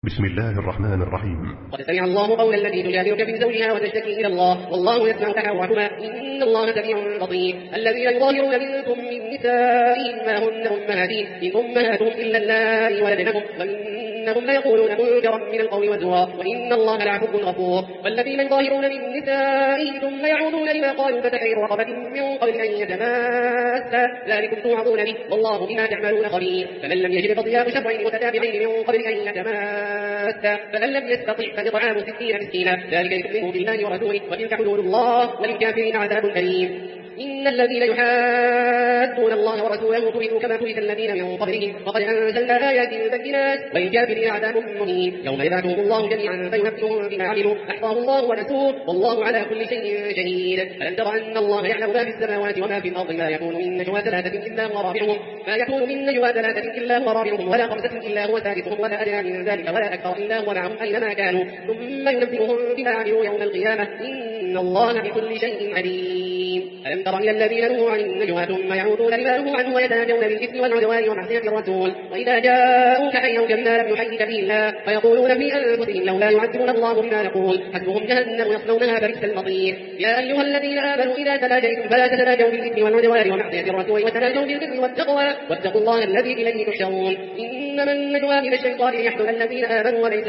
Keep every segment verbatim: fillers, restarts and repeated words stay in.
بسم الله الرحمن الرحيم. قد سمع الله قول التي تجادلك في زوجها وتشتكي إلى الله والله يسمع تحاوركما إن الله سميع بصير. الذين يظاهرون منكم من نسائهم ما هن أمهاتهم إن أمهاتهم إلا اللائي ولدنهم وإنهم ليقولون منكرا من القول وزورا وإن الله لعفو غفور. والذين يظاهرون من نسائهم ثم يعودون لما قالوا فتحرير رقبة من قبل أن يتماسا ذلكم توعظون به والله بما تعملون خبير. فمن لم يجد فصيام شهرين متتابعين من قبل أن يتماسا فمن لم يستطع فإطعام ستين مسكينا ذلك لتؤمنوا بالله ورسوله وتلك حدود الله وللكافرين عذاب أليم. إن الذين يحادون الله ورسوله كبتوا كما كبت الذين من قبلهم وقد أنزلنا آيات بينات وللكافرين عذاب مهين. يوم يبعثهم الله جميعا فينبئهم بما عملوا أحصاه الله ونسوه والله على كل شيء شهيد. ألم تر أن الله يعلم ما في السماوات وما في الأرض ما يكون من نجوى ثلاثة إلا هو رابعهم ما يكون من نجوى ثلاثة إلا هو رابعهم ولا خمسة إلا هو سادسهم ولا أدنى من ذلك ولا أكثر إلا هو معهم أينما كانوا ثم ينبئهم بما عملوا يوم القيامة إن الله بكل شيء عليم. ألم تر إلى الذين نهوا عن النجوى ثم يعودون لما نهوا عنه ويتناجون بالإثم والعدوان ومعصية الرسول وإذا جاءوك حيوك بما لم يحيك به الله فيقولون في أنفسهم لولا يعذبنا الله بما نقول حسبهم جهنم يصلونها فبئس المصير. يا أيها الذين آمنوا إذا تناجيتم فلا تتناجوا بالإثم والعدوان ومعصية الرسول وتناجوا بالبر والتقوى واتقوا الله الذي إليه تحشرون. إنما النجوى من الشيطان ليحزن الذين آمنوا وليس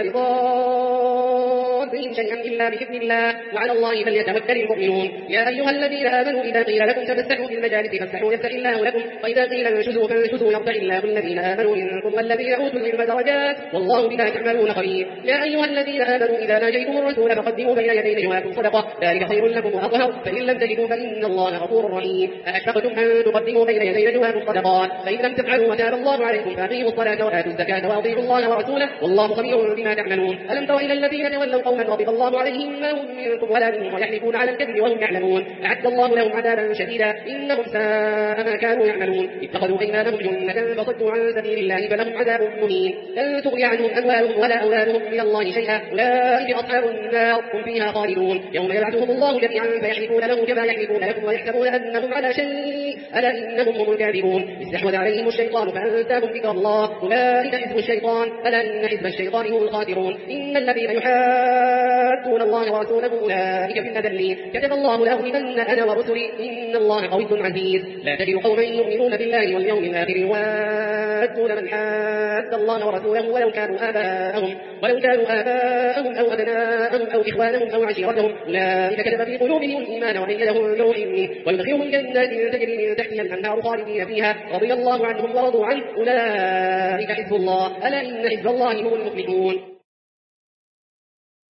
بضارهم شيئا إلا بإذن الله وعلى الله فليتوكل المؤمنون. يا أيها الذين آمنوا إذا قيل لكم تفسحوا في المجالس فافسحوا يفسح الله لكم وإذا قيل انشزوا فانشزوا يرفع الله الذين آمنوا منكم والذين أوتوا العلم درجات والله بما تعملون خبير. يا أيها الذين آمنوا إذا ناجيتم الرسول فقدموا بين يدي نجواكم صدقة ذلك خير لكم وأطهر فإن لم تجدوا فإن الله غفور رحيم. أأشفقتم أن تقدموا بين يدي نجواكم صدقات فإن لم تفعلوا وتاب الله عليكم فأقيموا الصلاة وآتوا الزكاة وأطيعوا الله ورسوله والله خبير بما تعملون. ألم تر إلى الذين تولوا قوما غضب الله عليهم ما هم منكم ولا منهم ويحلفون على الكذب وهم يعلمون أعد الله لهم عذابا شديدا إنهم ساء ما كانوا يعملون. اتخذوا أيمانهم جنة فصدوا عن سبيل الله فلهم عذاب مهين. لن تغني عنهم أموالهم ولا أولادهم من الله شيئا أولئك أصحاب النار هم فيها خالدون. يوم يبعثهم الله جميعا فيحلفون له كما يحلفون لكم ويحسبون أنهم على شيء ألا إنهم هم الكاذبون. استحوذ عليهم الشيطان فأنساهم ذكر الله أولئك حزب الشيطان ألا إن حزب الشيطان هم الخاسرون. إن الذين يحادون الله ورسوله أولئك في الأذلين كتب الله لأغلبن أنا ورسلي إن الله قوي عزيز. لا تجد قوما يؤمنون بالله واليوم الآخر يوادون من حاد الله ورسوله ولو كانوا آباءهم ولو كانوا آباءهم أو أبناءهم أو إخوانهم أو عشيرتهم أولئك كتب في قلوبهم الإيمان وأيدهم بروح منه ويدخلهم جنات تجري من تحتها الأنهار خالدين فيها رضي الله عنهم ورضوا عنه أولئك حزب الله ألا إن حزب الله هم المفلحون.